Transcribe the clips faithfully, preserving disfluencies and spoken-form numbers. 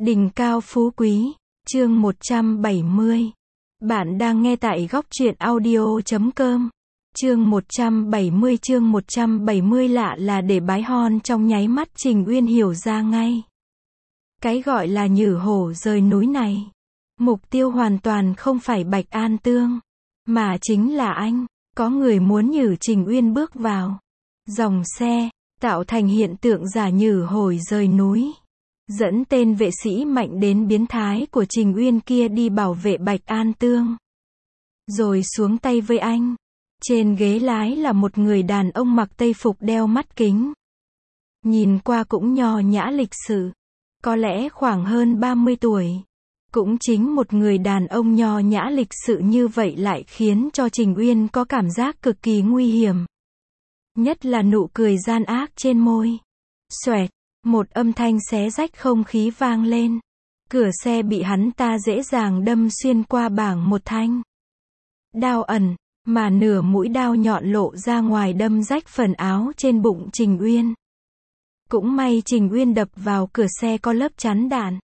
Đỉnh cao phú quý, chương một trăm bảy mươi. Bạn đang nghe tại góc truyện audio chấm com. Chương một trăm bảy mươi chương một trăm bảy mươi lạ là để bái hon trong nháy mắt Trình Uyên hiểu ra ngay. Cái gọi là nhử hổ rời núi này. Mục tiêu hoàn toàn không phải Bạch An Tương, mà chính là anh. Có người muốn nhử Trình Uyên bước vào dòng xe, tạo thành hiện tượng giả nhử hổ rời núi. Dẫn tên vệ sĩ mạnh đến biến thái của Trình Uyên kia đi bảo vệ Bạch An Tương. Rồi xuống tay với anh. Trên ghế lái là một người đàn ông mặc tây phục đeo mắt kính. Nhìn qua cũng nho nhã lịch sự. Có lẽ khoảng hơn ba mươi tuổi. Cũng chính một người đàn ông nho nhã lịch sự như vậy lại khiến cho Trình Uyên có cảm giác cực kỳ nguy hiểm. Nhất là nụ cười gian ác trên môi. Xoẹt. Một âm thanh xé rách không khí vang lên. Cửa xe bị hắn ta dễ dàng đâm xuyên qua bảng một thanh đao ẩn, mà nửa mũi đao nhọn lộ ra ngoài đâm rách phần áo trên bụng Trình Uyên. Cũng may Trình Uyên đập vào cửa xe có lớp chắn đạn.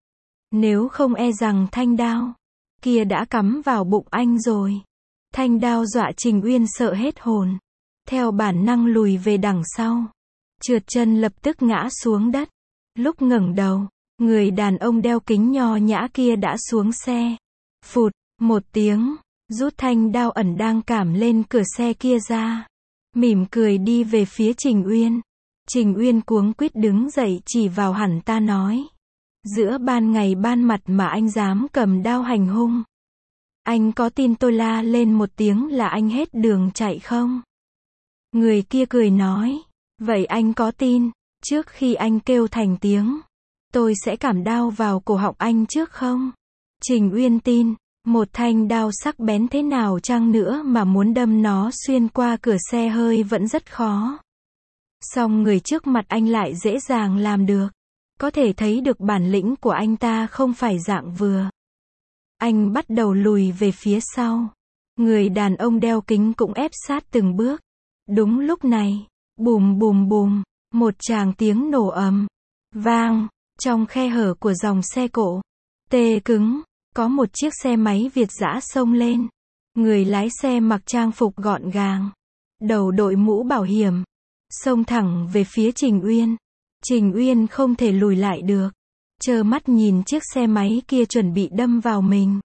Nếu không e rằng thanh đao kia đã cắm vào bụng anh rồi. Thanh đao dọa Trình Uyên sợ hết hồn. Theo bản năng lùi về đằng sau. Trượt chân lập tức ngã xuống đất. Lúc ngẩng đầu, người đàn ông đeo kính nho nhã kia đã xuống xe. Phụt, một tiếng, rút thanh đao ẩn đang cảm lên cửa xe kia ra. Mỉm cười đi về phía Trình Uyên. Trình Uyên cuống quýt đứng dậy chỉ vào hắn ta nói. Giữa ban ngày ban mặt mà anh dám cầm đao hành hung. Anh có tin tôi la lên một tiếng là anh hết đường chạy không? Người kia cười nói. Vậy anh có tin, trước khi anh kêu thành tiếng, tôi sẽ cảm đao vào cổ họng anh trước không? Trình Uyên tin, một thanh đao sắc bén thế nào chăng nữa mà muốn đâm nó xuyên qua cửa xe hơi vẫn rất khó. Song người trước mặt anh lại dễ dàng làm được. Có thể thấy được bản lĩnh của anh ta không phải dạng vừa. Anh bắt đầu lùi về phía sau. Người đàn ông đeo kính cũng ép sát từng bước. Đúng lúc này, bùm bùm bùm, một tràng tiếng nổ ầm vang, trong khe hở của dòng xe cộ tê cứng, có một chiếc xe máy Việt dã xông lên. Người lái xe mặc trang phục gọn gàng, đầu đội mũ bảo hiểm, xông thẳng về phía Trình Uyên. Trình Uyên không thể lùi lại được, trơ mắt nhìn chiếc xe máy kia chuẩn bị đâm vào mình.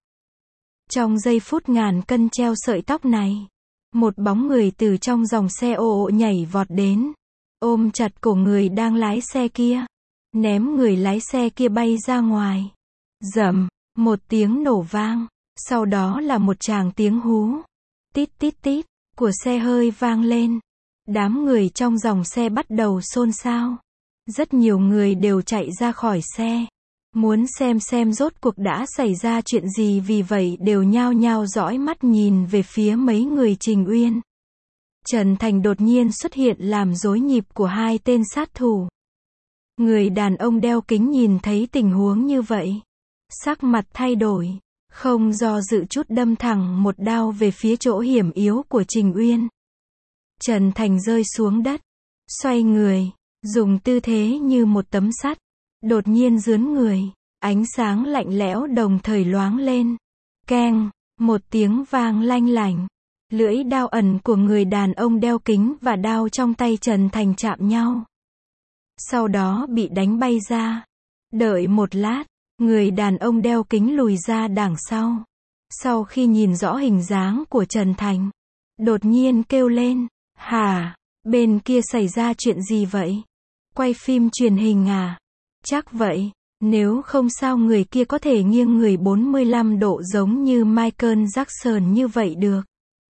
Trong giây phút ngàn cân treo sợi tóc này, một bóng người từ trong dòng xe ồ ồ nhảy vọt đến, ôm chặt cổ người đang lái xe kia, ném người lái xe kia bay ra ngoài. Rầm, một tiếng nổ vang, sau đó là một tràng tiếng hú, tít tít tít, của xe hơi vang lên. Đám người trong dòng xe bắt đầu xôn xao. Rất nhiều người đều chạy ra khỏi xe, muốn xem xem rốt cuộc đã xảy ra chuyện gì, vì vậy đều nhao nhao dõi mắt nhìn về phía mấy người Trình Uyên. Trần Thành đột nhiên xuất hiện làm rối nhịp của hai tên sát thủ. Người đàn ông đeo kính nhìn thấy tình huống như vậy, sắc mặt thay đổi, không do dự chút đâm thẳng một đao về phía chỗ hiểm yếu của Trình Uyên. Trần Thành rơi xuống đất, xoay người, dùng tư thế như một tấm sắt, đột nhiên giướn người, ánh sáng lạnh lẽo đồng thời loáng lên. Keng, một tiếng vang lanh lảnh, lưỡi đao ẩn của người đàn ông đeo kính và đao trong tay Trần Thành chạm nhau. Sau đó bị đánh bay ra. Đợi một lát, người đàn ông đeo kính lùi ra đằng sau. Sau khi nhìn rõ hình dáng của Trần Thành, đột nhiên kêu lên, hả, bên kia xảy ra chuyện gì vậy? Quay phim truyền hình à? Chắc vậy, nếu không sao người kia có thể nghiêng người bốn mươi lăm độ giống như Michael Jackson như vậy được.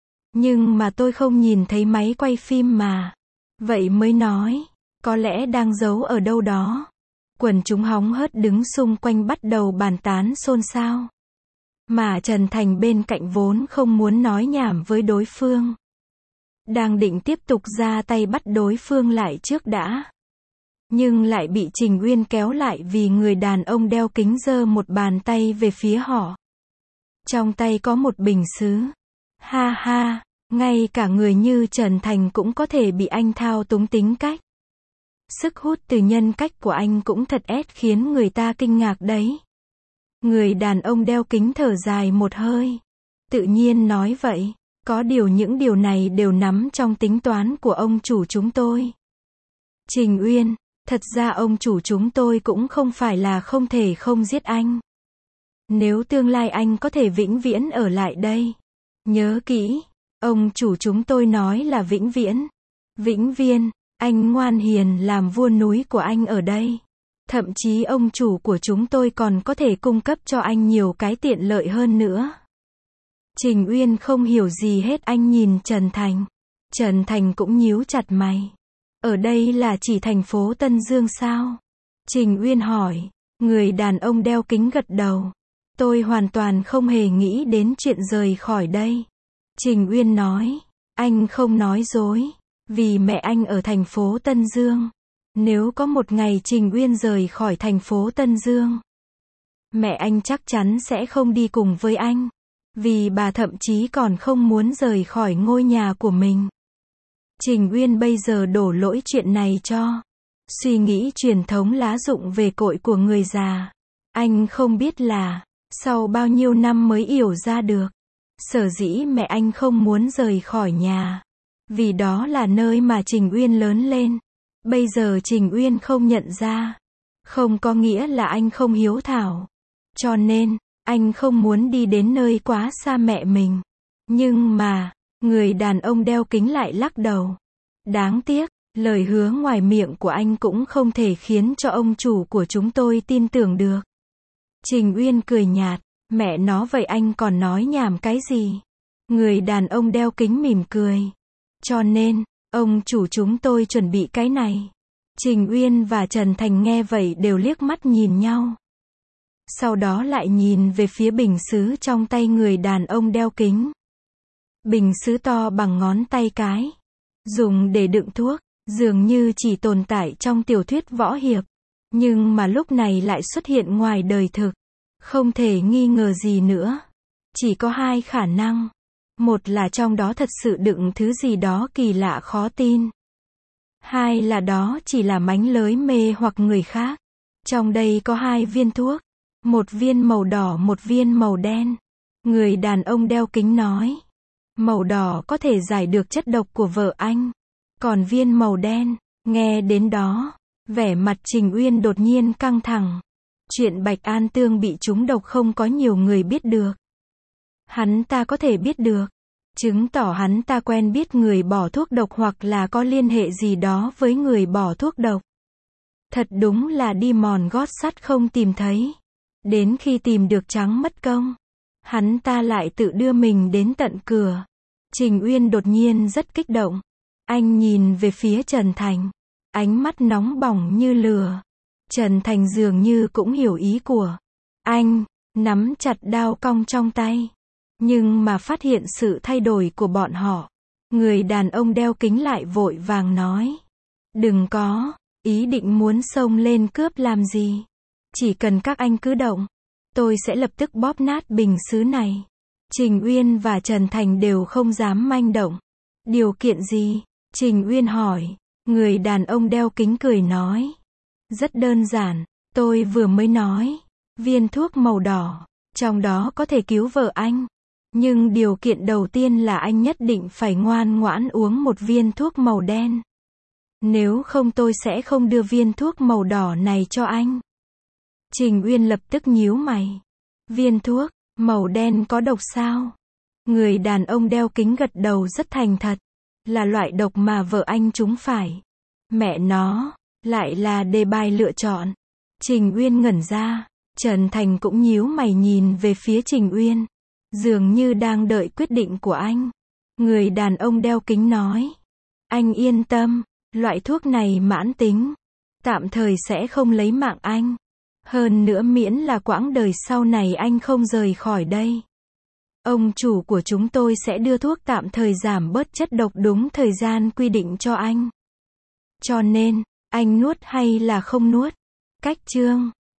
Nhưng mà tôi không nhìn thấy máy quay phim mà. Vậy mới nói, có lẽ đang giấu ở đâu đó. Quần chúng hóng hớt đứng xung quanh bắt đầu bàn tán xôn xao. Mà Trần Thành bên cạnh vốn không muốn nói nhảm với đối phương. Đang định tiếp tục ra tay bắt đối phương lại trước đã. Nhưng lại bị Trình Uyên kéo lại vì người đàn ông đeo kính giơ một bàn tay về phía họ. Trong tay có một bình sứ. Ha ha, ngay cả người như Trần Thành cũng có thể bị anh thao túng tính cách. Sức hút từ nhân cách của anh cũng thật ép khiến người ta kinh ngạc đấy. Người đàn ông đeo kính thở dài một hơi. Tự nhiên nói vậy. Có điều những điều này đều nằm trong tính toán của ông chủ chúng tôi. Trình Uyên, thật ra ông chủ chúng tôi cũng không phải là không thể không giết anh. Nếu tương lai anh có thể vĩnh viễn ở lại đây. Nhớ kỹ, ông chủ chúng tôi nói là vĩnh viễn. Vĩnh viên, anh ngoan hiền làm vua núi của anh ở đây. Thậm chí ông chủ của chúng tôi còn có thể cung cấp cho anh nhiều cái tiện lợi hơn nữa. Trình Uyên không hiểu gì hết, anh nhìn Trần Thành. Trần Thành cũng nhíu chặt mày. Ở đây là chỉ thành phố Tân Dương sao? Trình Uyên hỏi. Người đàn ông đeo kính gật đầu. Tôi hoàn toàn không hề nghĩ đến chuyện rời khỏi đây. Trình Uyên nói. Anh không nói dối. Vì mẹ anh ở thành phố Tân Dương. Nếu có một ngày Trình Uyên rời khỏi thành phố Tân Dương, mẹ anh chắc chắn sẽ không đi cùng với anh. Vì bà thậm chí còn không muốn rời khỏi ngôi nhà của mình. Trình Uyên bây giờ đổ lỗi chuyện này cho suy nghĩ truyền thống lá rụng về cội của người già. Anh không biết là sau bao nhiêu năm mới hiểu ra được. Sở dĩ mẹ anh không muốn rời khỏi nhà. Vì đó là nơi mà Trình Uyên lớn lên. Bây giờ Trình Uyên không nhận ra. Không có nghĩa là anh không hiếu thảo. Cho nên, anh không muốn đi đến nơi quá xa mẹ mình. Nhưng mà, người đàn ông đeo kính lại lắc đầu. Đáng tiếc, lời hứa ngoài miệng của anh cũng không thể khiến cho ông chủ của chúng tôi tin tưởng được. Trình Uyên cười nhạt. Mẹ nó vậy anh còn nói nhảm cái gì? Người đàn ông đeo kính mỉm cười. Cho nên, ông chủ chúng tôi chuẩn bị cái này. Trình Uyên và Trần Thành nghe vậy đều liếc mắt nhìn nhau. Sau đó lại nhìn về phía bình sứ trong tay người đàn ông đeo kính. Bình sứ to bằng ngón tay cái. Dùng để đựng thuốc, dường như chỉ tồn tại trong tiểu thuyết võ hiệp. Nhưng mà lúc này lại xuất hiện ngoài đời thực. Không thể nghi ngờ gì nữa. Chỉ có hai khả năng. Một là trong đó thật sự đựng thứ gì đó kỳ lạ khó tin. Hai là đó chỉ là mánh lới mê hoặc người khác. Trong đây có hai viên thuốc. Một viên màu đỏ, một viên màu đen. Người đàn ông đeo kính nói. Màu đỏ có thể giải được chất độc của vợ anh. Còn viên màu đen, nghe đến đó, vẻ mặt Trình Uyên đột nhiên căng thẳng. Chuyện Bạch An Tương bị trúng độc không có nhiều người biết được. Hắn ta có thể biết được. Chứng tỏ hắn ta quen biết người bỏ thuốc độc hoặc là có liên hệ gì đó với người bỏ thuốc độc. Thật đúng là đi mòn gót sắt không tìm thấy. Đến khi tìm được trắng mất công. Hắn ta lại tự đưa mình đến tận cửa. Trình Uyên đột nhiên rất kích động. Anh nhìn về phía Trần Thành. Ánh mắt nóng bỏng như lửa. Trần Thành dường như cũng hiểu ý của anh. Nắm chặt đao cong trong tay. Nhưng mà phát hiện sự thay đổi của bọn họ. Người đàn ông đeo kính lại vội vàng nói. Đừng có ý định muốn xông lên cướp làm gì. Chỉ cần các anh cứ động. Tôi sẽ lập tức bóp nát bình sứ này. Trình Uyên và Trần Thành đều không dám manh động. Điều kiện gì? Trình Uyên hỏi. Người đàn ông đeo kính cười nói. Rất đơn giản. Tôi vừa mới nói. Viên thuốc màu đỏ. Trong đó có thể cứu vợ anh. Nhưng điều kiện đầu tiên là anh nhất định phải ngoan ngoãn uống một viên thuốc màu đen. Nếu không tôi sẽ không đưa viên thuốc màu đỏ này cho anh. Trình Uyên lập tức nhíu mày. Viên thuốc màu đen có độc sao? Người đàn ông đeo kính gật đầu rất thành thật. Là loại độc mà vợ anh trúng phải. Mẹ nó, lại là đề bài lựa chọn. Trình Uyên ngẩn ra. Trần Thành cũng nhíu mày nhìn về phía Trình Uyên. Dường như đang đợi quyết định của anh. Người đàn ông đeo kính nói. Anh yên tâm, loại thuốc này mãn tính. Tạm thời sẽ không lấy mạng anh. Hơn nữa miễn là quãng đời sau này anh không rời khỏi đây. Ông chủ của chúng tôi sẽ đưa thuốc tạm thời giảm bớt chất độc đúng thời gian quy định cho anh. Cho nên, anh nuốt hay là không nuốt? Cách chương